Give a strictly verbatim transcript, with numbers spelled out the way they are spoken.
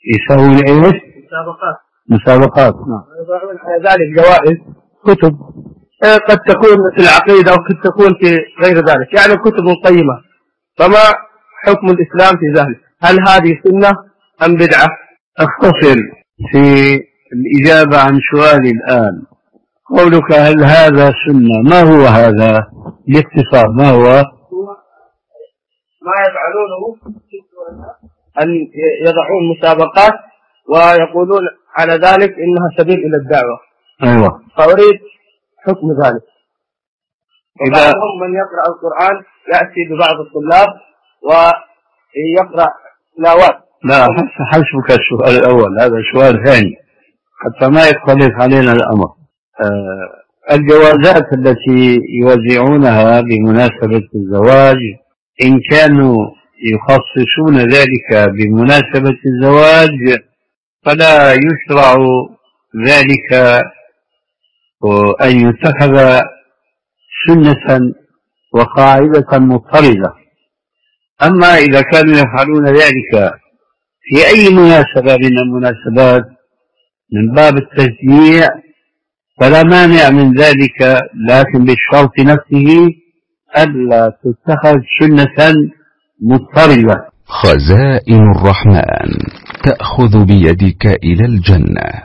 يسوون ايش؟ مسابقات. مسابقات نعم. يضعون على ذلك جوائز كتب قد تكون في العقيدة أو قد تكون في غير ذلك، يعني كتب قيمة. فما حكم الإسلام في ذلك؟ هل هذه سنة أم بدعة؟ أختصر في الإجابة عن سؤالي الآن. قولك هل هذا سنة، ما هو هذا باختصار؟ ما هو؟ ما يفعلونه أن يضعون مسابقات ويقولون على ذلك إنها سبيل إلى الدعوة. أيوة. فأريد حكم ذلك. إذا وبعضهم من يقرأ القرآن يأتي ببعض الطلاب ويقرأ تلاوات. لا، حسبك السؤال الأول، هذا سؤال ثاني حتى ما يختلف علينا الأمر. آه الجوازات التي يوزعونها بمناسبة الزواج إن كانوا يخصصون ذلك بمناسبة الزواج فلا يشرع ذلك أن يتخذ سنة وقاعدة مضطردة. أما إذا كانوا يفعلون ذلك في أي مناسبة من المناسبات من باب التشجيع فلا مانع من ذلك، لكن بالشرط نفسه ألا تتخذ سنة مضطردة. خزائن الرحمن تأخذ بيدك إلى الجنة.